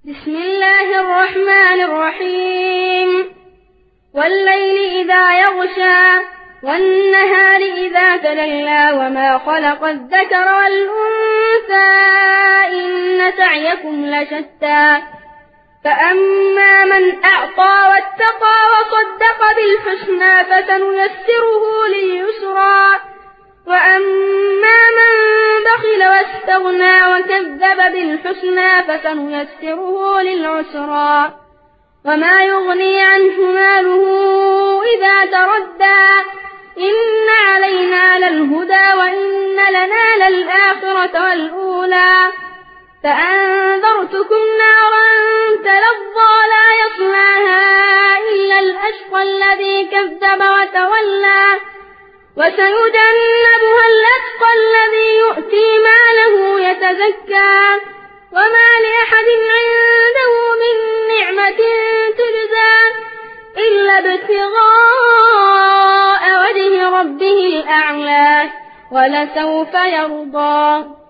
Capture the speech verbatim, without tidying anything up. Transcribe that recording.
بسم الله الرحمن الرحيم والليل إذا يغشى والنهار إذا تجلى وما خلق الذكر والأنثى إن سعيكم لشتى فأما من أعطى واتقى وصدق بالحسنى فسنيسره لليسرى وأما من بخل واستغنى وكذب بالحسنى فسنيسره للعسرى وما يغني عنه ماله إذا تردى إن علينا للهدى وإن لنا للآخرة والأولى فأنذرتكم نارا تلظى لا يصلاها إلا الأشقى الذي كذب وتولى وسيجنبها الأتقى الذي يؤتي ماله يتزكى وما لأحد عنده من نعمة تجزى إلا ابتغاء وجه ربه الأعلى ولسوف يرضى.